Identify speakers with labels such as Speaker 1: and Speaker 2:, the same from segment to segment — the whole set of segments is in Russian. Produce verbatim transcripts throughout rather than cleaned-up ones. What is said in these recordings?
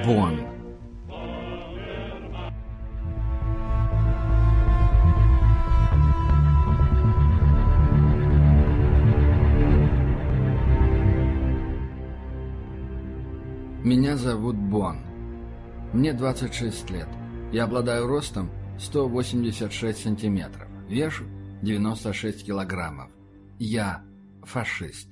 Speaker 1: Бон. Меня зовут Бон. Мне двадцать шесть лет. Я обладаю ростом сто восемьдесят шесть сантиметров. Вешу девяносто шесть килограммов. Я фашист.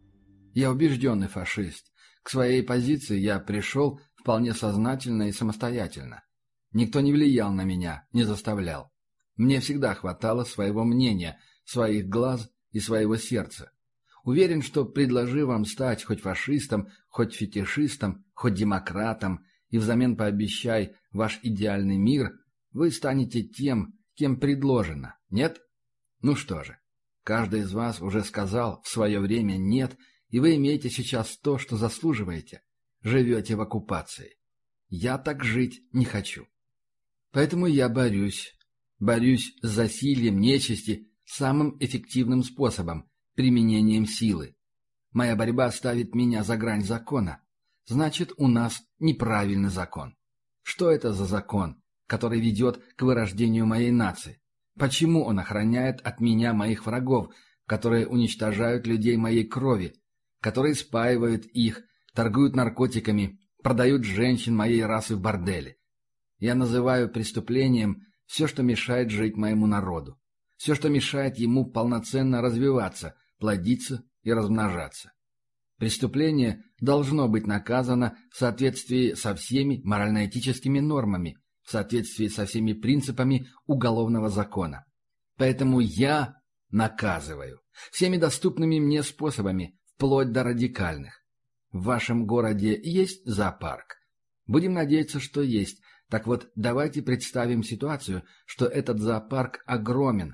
Speaker 1: Я убежденный фашист. К своей позиции я пришел вполне сознательно и самостоятельно. Никто не влиял на меня, не заставлял. Мне всегда хватало своего мнения, своих глаз и своего сердца. Уверен, что предложи вам стать хоть фашистом, хоть фетишистом, хоть демократом, и взамен пообещай ваш идеальный мир, вы станете тем, кем предложено. Нет? Ну что же, каждый из вас уже сказал в свое время «нет», и вы имеете сейчас то, что заслуживаете. Живете в оккупации. Я так жить не хочу. Поэтому я борюсь. Борюсь с засильем нечисти самым эффективным способом – применением силы. Моя борьба ставит меня за грань закона. Значит, у нас неправильный закон. Что это за закон, который ведет к вырождению моей нации? Почему он охраняет от меня моих врагов, которые уничтожают людей моей крови, которые спаивают их, торгуют наркотиками, продают женщин моей расы в борделе? Я называю преступлением все, что мешает жить моему народу, все, что мешает ему полноценно развиваться, плодиться и размножаться. Преступление должно быть наказано в соответствии со всеми морально-этическими нормами, в соответствии со всеми принципами уголовного закона. Поэтому я наказываю всеми доступными мне способами, вплоть до радикальных. В вашем городе есть зоопарк? Будем надеяться, что есть. Так вот, давайте представим ситуацию, что этот зоопарк огромен.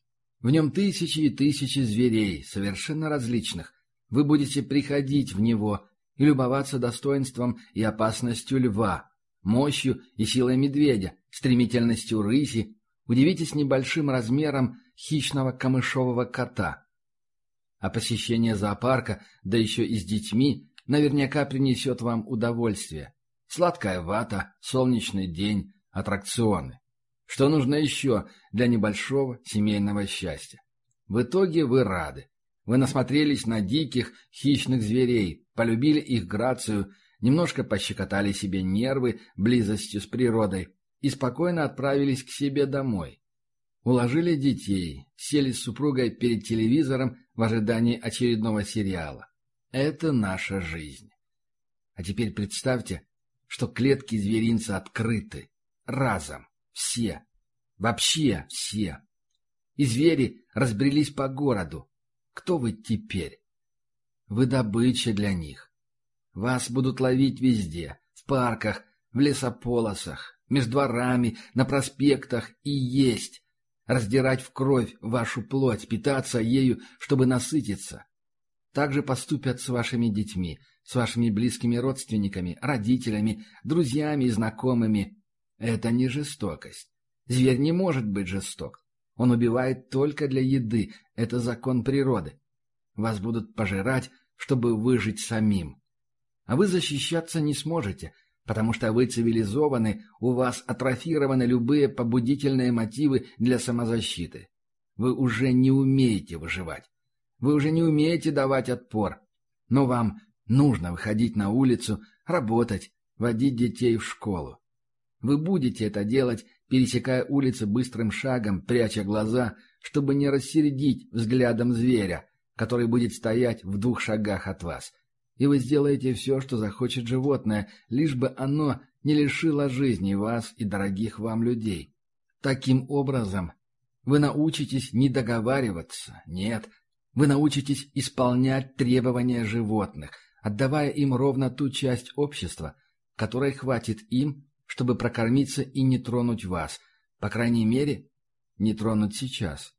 Speaker 1: В нем тысячи и тысячи зверей, совершенно различных. Вы будете приходить в него и любоваться достоинством и опасностью льва, мощью и силой медведя, стремительностью рыси, удивитесь небольшим размером хищного камышового кота. А посещение зоопарка, да еще и с детьми, наверняка принесет вам удовольствие. Сладкая вата, солнечный день, аттракционы. Что нужно еще для небольшого семейного счастья? В итоге вы рады. Вы насмотрелись на диких, хищных зверей, полюбили их грацию, немножко пощекотали себе нервы близостью с природой и спокойно отправились к себе домой. Уложили детей, сели с супругой перед телевизором в ожидании очередного сериала. Это наша жизнь. А теперь представьте, что клетки зверинца открыты. Разом. Все. Вообще все. И звери разбрелись по городу. Кто вы теперь? Вы добыча для них. Вас будут ловить везде. В парках, в лесополосах, между дворами, на проспектах и есть. Раздирать в кровь вашу плоть, питаться ею, чтобы насытиться. Так же поступят с вашими детьми, с вашими близкими родственниками, родителями, друзьями и знакомыми. Это не жестокость. Зверь не может быть жесток. Он убивает только для еды. Это закон природы. Вас будут пожирать, чтобы выжить самим. А вы защищаться не сможете, потому что вы цивилизованы, у вас атрофированы любые побудительные мотивы для самозащиты. Вы уже не умеете выживать. Вы уже не умеете давать отпор. Но вам нужно выходить на улицу, работать, водить детей в школу. Вы будете это делать, пересекая улицы быстрым шагом, пряча глаза, чтобы не рассердить взглядом зверя, который будет стоять в двух шагах от вас. И вы сделаете все, что захочет животное, лишь бы оно не лишило жизни вас и дорогих вам людей. Таким образом, вы научитесь не договариваться, нет, вы научитесь исполнять требования животных, отдавая им ровно ту часть общества, которой хватит им, чтобы прокормиться и не тронуть вас, по крайней мере, не тронуть сейчас.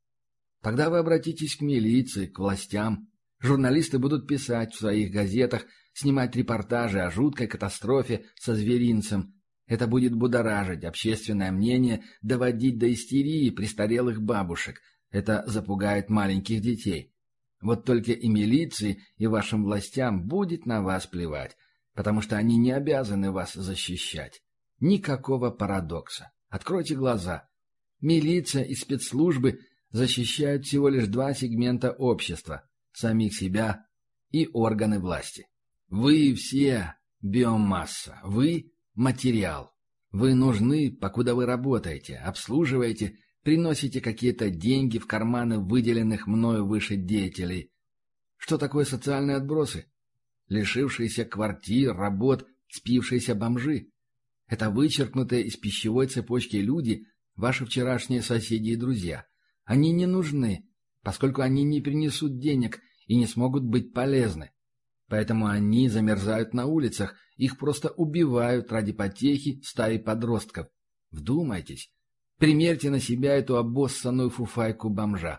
Speaker 1: Тогда вы обратитесь к милиции, к властям. Журналисты будут писать в своих газетах, снимать репортажи о жуткой катастрофе со зверинцем. Это будет будоражить общественное мнение, доводить до истерии престарелых бабушек. Это запугает маленьких детей. Вот только и милиции, и вашим властям будет на вас плевать. потому что они не обязаны вас защищать. Никакого парадокса. Откройте глаза. Милиция и спецслужбы защищают всего лишь два сегмента общества – самих себя и органы власти. Вы все биомасса, вы материал. Вы нужны, покуда вы работаете, обслуживаете, приносите какие-то деньги в карманы выделенных мною выше деятелей. Что такое социальные отбросы? Лишившиеся квартир, работ, спившиеся бомжи. Это вычеркнутые из пищевой цепочки люди, ваши вчерашние соседи и друзья. Они не нужны, поскольку они не принесут денег и не смогут быть полезны. Поэтому они замерзают на улицах, их просто убивают ради потехи стаи подростков. Вдумайтесь, примерьте на себя эту обоссанную фуфайку бомжа.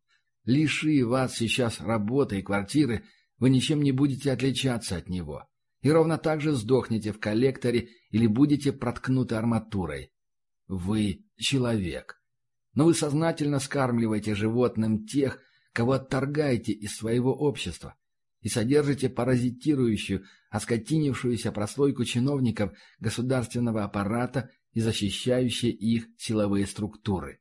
Speaker 1: Лиши вас сейчас работы и квартиры, вы ничем не будете отличаться от него. И ровно так же сдохнете в коллекторе или будете проткнуты арматурой. Вы человек. Но вы сознательно скармливаете животным тех, кого отторгаете из своего общества, и содержите паразитирующую, оскотинившуюся прослойку чиновников государственного аппарата и защищающие их силовые структуры.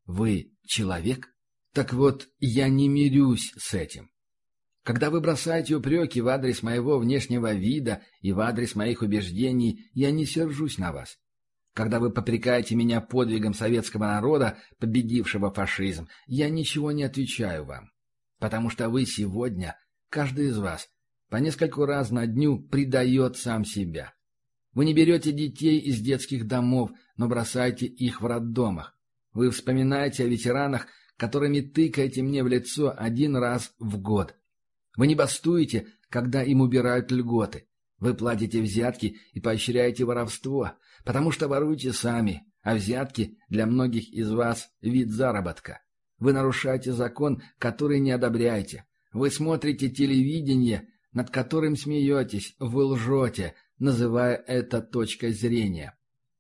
Speaker 1: Вы человек? Так вот, я не мирюсь с этим. Когда вы бросаете упреки в адрес моего внешнего вида и в адрес моих убеждений, я не сержусь на вас. Когда вы попрекаете меня подвигом советского народа, победившего фашизм, я ничего не отвечаю вам. Потому что вы сегодня, каждый из вас, по нескольку раз на дню предает сам себя. Вы не берете детей из детских домов, но бросаете их в роддомах. Вы вспоминаете о ветеранах, которыми тыкаете мне в лицо один раз в год. Вы не бастуете, когда им убирают льготы. Вы платите взятки и поощряете воровство, потому что воруете сами, а взятки для многих из вас – вид заработка. Вы нарушаете закон, который не одобряете. Вы смотрите телевидение, над которым смеетесь, вы лжете, называя это точкой зрения.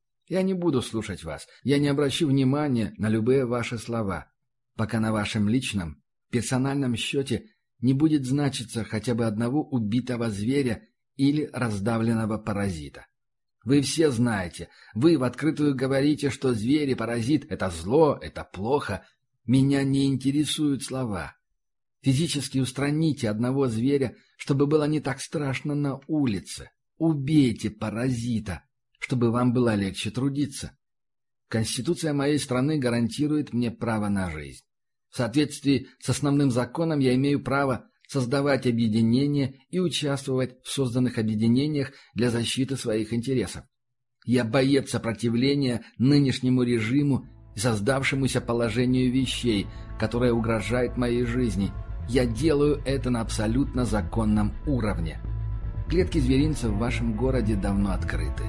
Speaker 1: Я не буду слушать вас, я не обращу внимания на любые ваши слова, пока на вашем личном, персональном счете не будет значиться хотя бы одного убитого зверя или раздавленного паразита. Вы все знаете, вы в открытую говорите, что зверь и паразит – это зло, это плохо. Меня не интересуют слова. Физически устраните одного зверя, чтобы было не так страшно на улице. Убейте паразита, чтобы вам было легче трудиться. Конституция моей страны гарантирует мне право на жизнь. В соответствии с основным законом я имею право создавать объединения и участвовать в созданных объединениях для защиты своих интересов. Я боец сопротивления нынешнему режиму и создавшемуся положению вещей, которое угрожает моей жизни. Я делаю это на абсолютно законном уровне. Клетки зверинца в вашем городе давно открыты.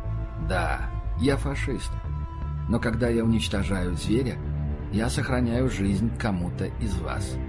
Speaker 1: Да, я фашист. Но когда я уничтожаю зверя, я сохраняю жизнь кому-то из вас.